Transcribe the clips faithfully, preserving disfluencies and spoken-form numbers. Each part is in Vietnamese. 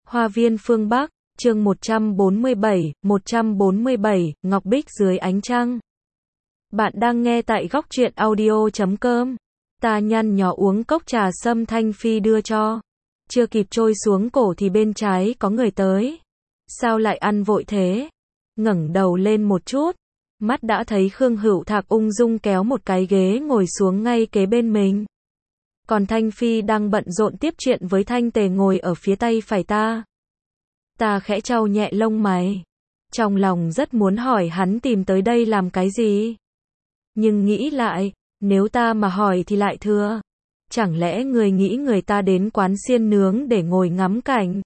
Hoa viên phương Bắc, chương một trăm bốn mươi bảy, một trăm bốn mươi bảy, Ngọc Bích dưới ánh trăng. Bạn đang nghe tại góc truyện audio chấm com. Ta nhăn nhó uống cốc trà sâm Thanh Phi đưa cho. Chưa kịp trôi xuống cổ thì bên trái có người tới. Sao lại ăn vội thế? Ngẩng đầu lên một chút, mắt đã thấy Khương Hữu Thạc ung dung kéo một cái ghế ngồi xuống ngay kế bên mình. Còn Thanh Phi đang bận rộn tiếp chuyện với Thanh Tề ngồi ở phía tay phải ta. Ta khẽ trao nhẹ lông mày. Trong lòng rất muốn hỏi hắn tìm tới đây làm cái gì. Nhưng nghĩ lại, nếu ta mà hỏi thì lại thưa. Chẳng lẽ người nghĩ người ta đến quán xiên nướng để ngồi ngắm cảnh.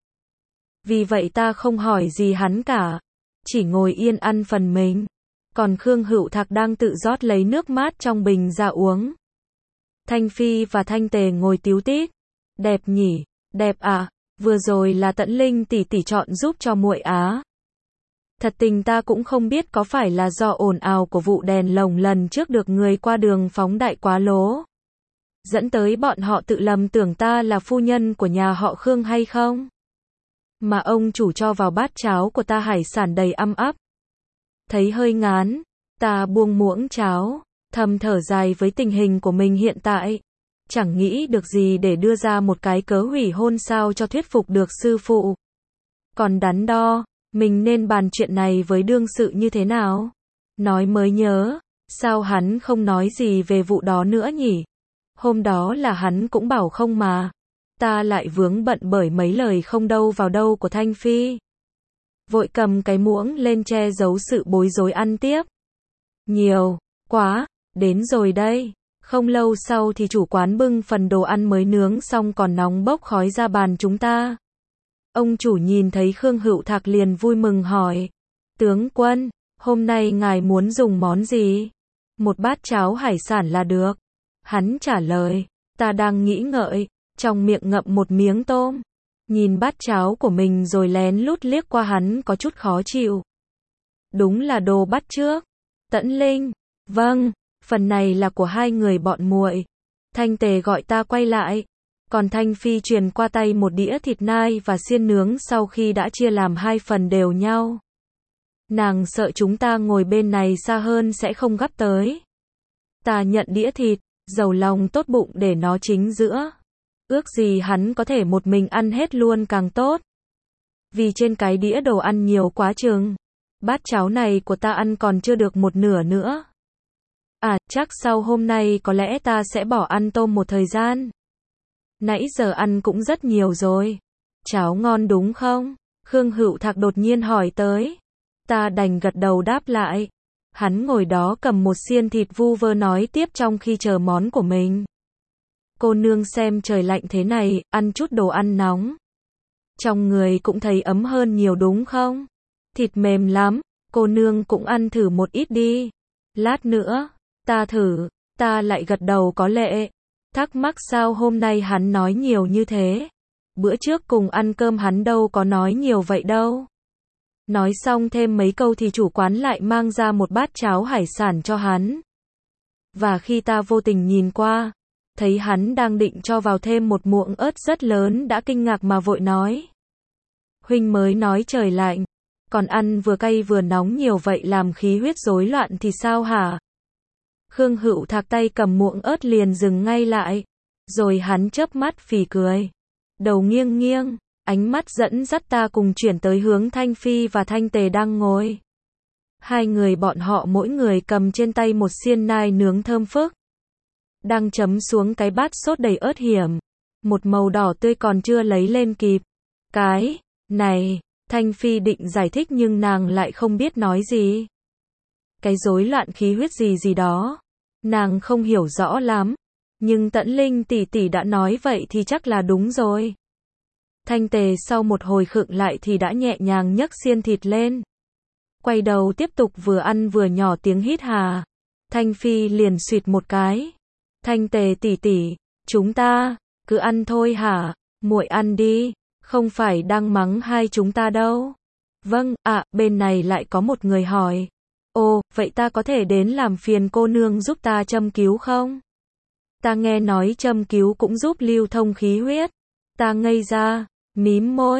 Vì vậy ta không hỏi gì hắn cả. Chỉ ngồi yên ăn phần mình. Còn Khương Hữu Thạc đang tự rót lấy nước mát trong bình ra uống. Thanh Phi và Thanh Tề ngồi tíu tít. Đẹp nhỉ, đẹp à, vừa rồi là Tẫn Linh tỷ tỷ chọn giúp cho muội á. Thật tình ta cũng không biết có phải là do ồn ào của vụ đèn lồng lần trước được người qua đường phóng đại quá lố. Dẫn tới bọn họ tự lầm tưởng ta là phu nhân của nhà họ Khương hay không? Mà ông chủ cho vào bát cháo của ta hải sản đầy âm ắp. Thấy hơi ngán, ta buông muỗng cháo. Thầm thở dài với tình hình của mình hiện tại. Chẳng nghĩ được gì để đưa ra một cái cớ hủy hôn sao cho thuyết phục được sư phụ. Còn đắn đo, mình nên bàn chuyện này với đương sự như thế nào? Nói mới nhớ, sao hắn không nói gì về vụ đó nữa nhỉ? Hôm đó là hắn cũng bảo không mà. Ta lại vướng bận bởi mấy lời không đâu vào đâu của Thanh Phi. Vội cầm cái muỗng lên che giấu sự bối rối ăn tiếp. Nhiều quá. Đến rồi đây. Không lâu sau thì chủ quán bưng phần đồ ăn mới nướng xong còn nóng bốc khói ra bàn chúng ta. Ông chủ nhìn thấy Khương Hữu Thạc liền vui mừng hỏi. Tướng quân, hôm nay ngài muốn dùng món gì? Một bát cháo hải sản là được. Hắn trả lời. Ta đang nghĩ ngợi, trong miệng ngậm một miếng tôm. Nhìn bát cháo của mình rồi lén lút liếc qua hắn có chút khó chịu. Đúng là đồ bắt chước. Tẫn Linh. Vâng. Phần này là của hai người bọn muội. Thanh Tề gọi ta quay lại. Còn Thanh Phi truyền qua tay một đĩa thịt nai và xiên nướng sau khi đã chia làm hai phần đều nhau. Nàng sợ chúng ta ngồi bên này xa hơn sẽ không gắp tới. Ta nhận đĩa thịt, giàu lòng tốt bụng để nó chính giữa. Ước gì hắn có thể một mình ăn hết luôn càng tốt. Vì trên cái đĩa đồ ăn nhiều quá chừng. Bát cháo này của ta ăn còn chưa được một nửa nữa. À, chắc sau hôm nay có lẽ ta sẽ bỏ ăn tôm một thời gian. Nãy giờ ăn cũng rất nhiều rồi. Cháo ngon đúng không? Khương Hữu Thạc đột nhiên hỏi tới. Ta đành gật đầu đáp lại. Hắn ngồi đó cầm một xiên thịt vu vơ nói tiếp trong khi chờ món của mình. Cô nương xem trời lạnh thế này, ăn chút đồ ăn nóng. Trong người cũng thấy ấm hơn nhiều đúng không? Thịt mềm lắm, cô nương cũng ăn thử một ít đi. Lát nữa. Ta thử, ta lại gật đầu có lệ. Thắc mắc sao hôm nay hắn nói nhiều như thế. Bữa trước cùng ăn cơm hắn đâu có nói nhiều vậy đâu. Nói xong thêm mấy câu thì chủ quán lại mang ra một bát cháo hải sản cho hắn. Và khi ta vô tình nhìn qua, thấy hắn đang định cho vào thêm một muỗng ớt rất lớn đã kinh ngạc mà vội nói. Huynh mới nói trời lạnh, còn ăn vừa cay vừa nóng nhiều vậy làm khí huyết rối loạn thì sao hả? Khương Hữu Thạc tay cầm muỗng ớt liền dừng ngay lại. Rồi hắn chớp mắt phì cười. Đầu nghiêng nghiêng, ánh mắt dẫn dắt ta cùng chuyển tới hướng Thanh Phi và Thanh Tề đang ngồi. Hai người bọn họ mỗi người cầm trên tay một xiên nai nướng thơm phức. Đang chấm xuống cái bát sốt đầy ớt hiểm. Một màu đỏ tươi còn chưa lấy lên kịp. Cái này, Thanh Phi định giải thích nhưng nàng lại không biết nói gì. Cái rối loạn khí huyết gì gì đó. Nàng không hiểu rõ lắm. Nhưng Tẫn Linh tỷ tỷ đã nói vậy thì chắc là đúng rồi. Thanh Tề sau một hồi khựng lại thì đã nhẹ nhàng nhấc xiên thịt lên. Quay đầu tiếp tục vừa ăn vừa nhỏ tiếng hít hà. Thanh Phi liền xuyệt một cái. Thanh Tề tỷ tỷ, chúng ta, cứ ăn thôi hả? Muội ăn đi, không phải đang mắng hai chúng ta đâu. Vâng, ạ, à, bên này lại có một người hỏi. Ồ, vậy ta có thể đến làm phiền cô nương giúp ta châm cứu không? Ta nghe nói châm cứu cũng giúp lưu thông khí huyết. Ta ngây ra, mím môi.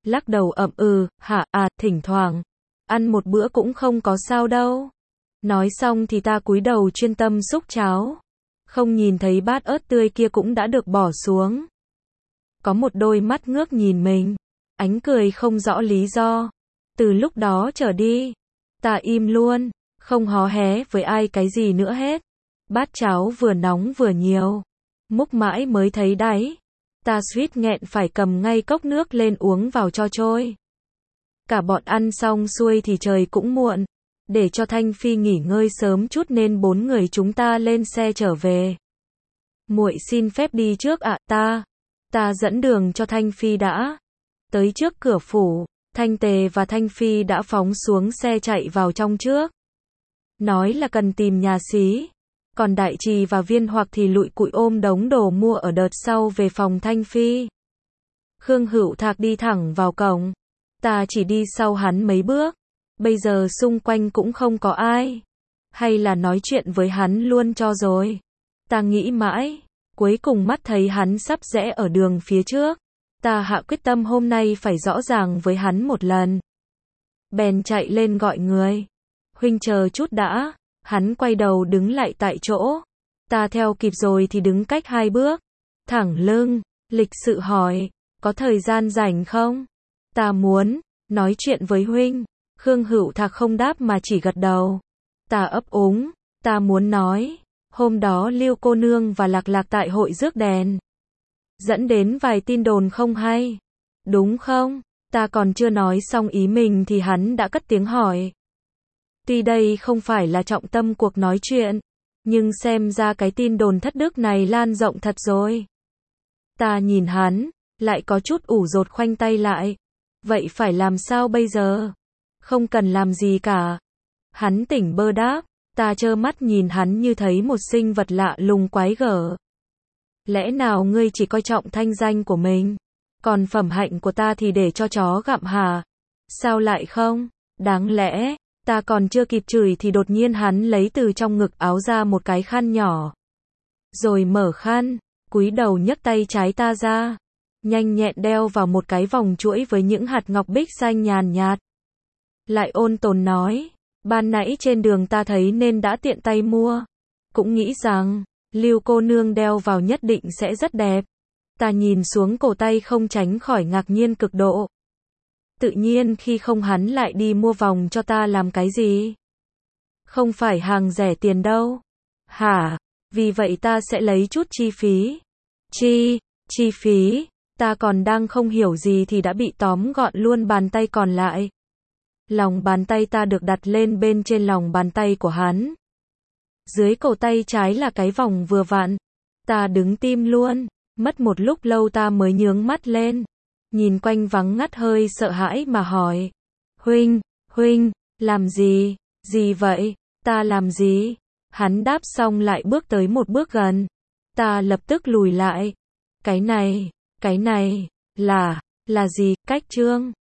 Lắc đầu ậm ừ, hả, à, thỉnh thoảng. Ăn một bữa cũng không có sao đâu. Nói xong thì ta cúi đầu chuyên tâm xúc cháo. Không nhìn thấy bát ớt tươi kia cũng đã được bỏ xuống. Có một đôi mắt ngước nhìn mình. Ánh cười không rõ lý do. Từ lúc đó trở đi, ta im luôn, không hó hé với ai cái gì nữa hết. Bát cháo vừa nóng vừa nhiều. Múc mãi mới thấy đáy. Ta suýt nghẹn phải cầm ngay cốc nước lên uống vào cho trôi. Cả bọn ăn xong xuôi thì trời cũng muộn. Để cho Thanh Phi nghỉ ngơi sớm chút nên bốn người chúng ta lên xe trở về. Muội xin phép đi trước ạ, ta. Ta dẫn đường cho Thanh Phi đã. Tới trước cửa phủ, Thanh Tề và Thanh Phi đã phóng xuống xe chạy vào trong trước. Nói là cần tìm nhà xí. Còn Đại Trì và Viên Hoặc thì lụi cụi ôm đống đồ mua ở đợt sau về phòng Thanh Phi. Khương Hữu Thạc đi thẳng vào cổng. Ta chỉ đi sau hắn mấy bước. Bây giờ xung quanh cũng không có ai. Hay là nói chuyện với hắn luôn cho rồi. Ta nghĩ mãi. Cuối cùng mắt thấy hắn sắp rẽ ở đường phía trước. Ta hạ quyết tâm hôm nay phải rõ ràng với hắn một lần. Bèn chạy lên gọi người. Huynh chờ chút đã. Hắn quay đầu đứng lại tại chỗ. Ta theo kịp rồi thì đứng cách hai bước. Thẳng lưng, lịch sự hỏi. Có thời gian rảnh không? Ta muốn nói chuyện với huynh. Khương Hữu Thạc không đáp mà chỉ gật đầu. Ta ấp úng. Ta muốn nói. Hôm đó Lưu cô nương và Lạc Lạc tại hội rước đèn. Dẫn đến vài tin đồn không hay. Đúng không? Ta còn chưa nói xong ý mình thì hắn đã cất tiếng hỏi. Tuy đây không phải là trọng tâm cuộc nói chuyện. Nhưng xem ra cái tin đồn thất đức này lan rộng thật rồi. Ta nhìn hắn. Lại có chút ủ rột khoanh tay lại. Vậy phải làm sao bây giờ? Không cần làm gì cả. Hắn tỉnh bơ đáp. Ta trơ mắt nhìn hắn như thấy một sinh vật lạ lùng quái gở. Lẽ nào ngươi chỉ coi trọng thanh danh của mình? Còn phẩm hạnh của ta thì để cho chó gặm hả? Sao lại không? Đáng lẽ, ta còn chưa kịp chửi thì đột nhiên hắn lấy từ trong ngực áo ra một cái khăn nhỏ. Rồi mở khăn, cúi đầu nhấc tay trái ta ra. Nhanh nhẹn đeo vào một cái vòng chuỗi với những hạt ngọc bích xanh nhàn nhạt. Lại ôn tồn nói. Ban nãy trên đường ta thấy nên đã tiện tay mua. Cũng nghĩ rằng, Lưu cô nương đeo vào nhất định sẽ rất đẹp. Ta nhìn xuống cổ tay không tránh khỏi ngạc nhiên cực độ. Tự nhiên khi không hắn lại đi mua vòng cho ta làm cái gì? Không phải hàng rẻ tiền đâu. Hả? Vì vậy ta sẽ lấy chút chi phí. Chi? Chi phí? Ta còn đang không hiểu gì thì đã bị tóm gọn luôn bàn tay còn lại. Lòng bàn tay ta được đặt lên bên trên lòng bàn tay của hắn. Dưới cổ tay trái là cái vòng vừa vặn. Ta đứng tim luôn. Mất một lúc lâu ta mới nhướng mắt lên. Nhìn quanh vắng ngắt hơi sợ hãi mà hỏi. Huynh, huynh, làm gì? Gì vậy? Ta làm gì? Hắn đáp xong lại bước tới một bước gần. Ta lập tức lùi lại. Cái này, cái này, là, là gì? Cách trương.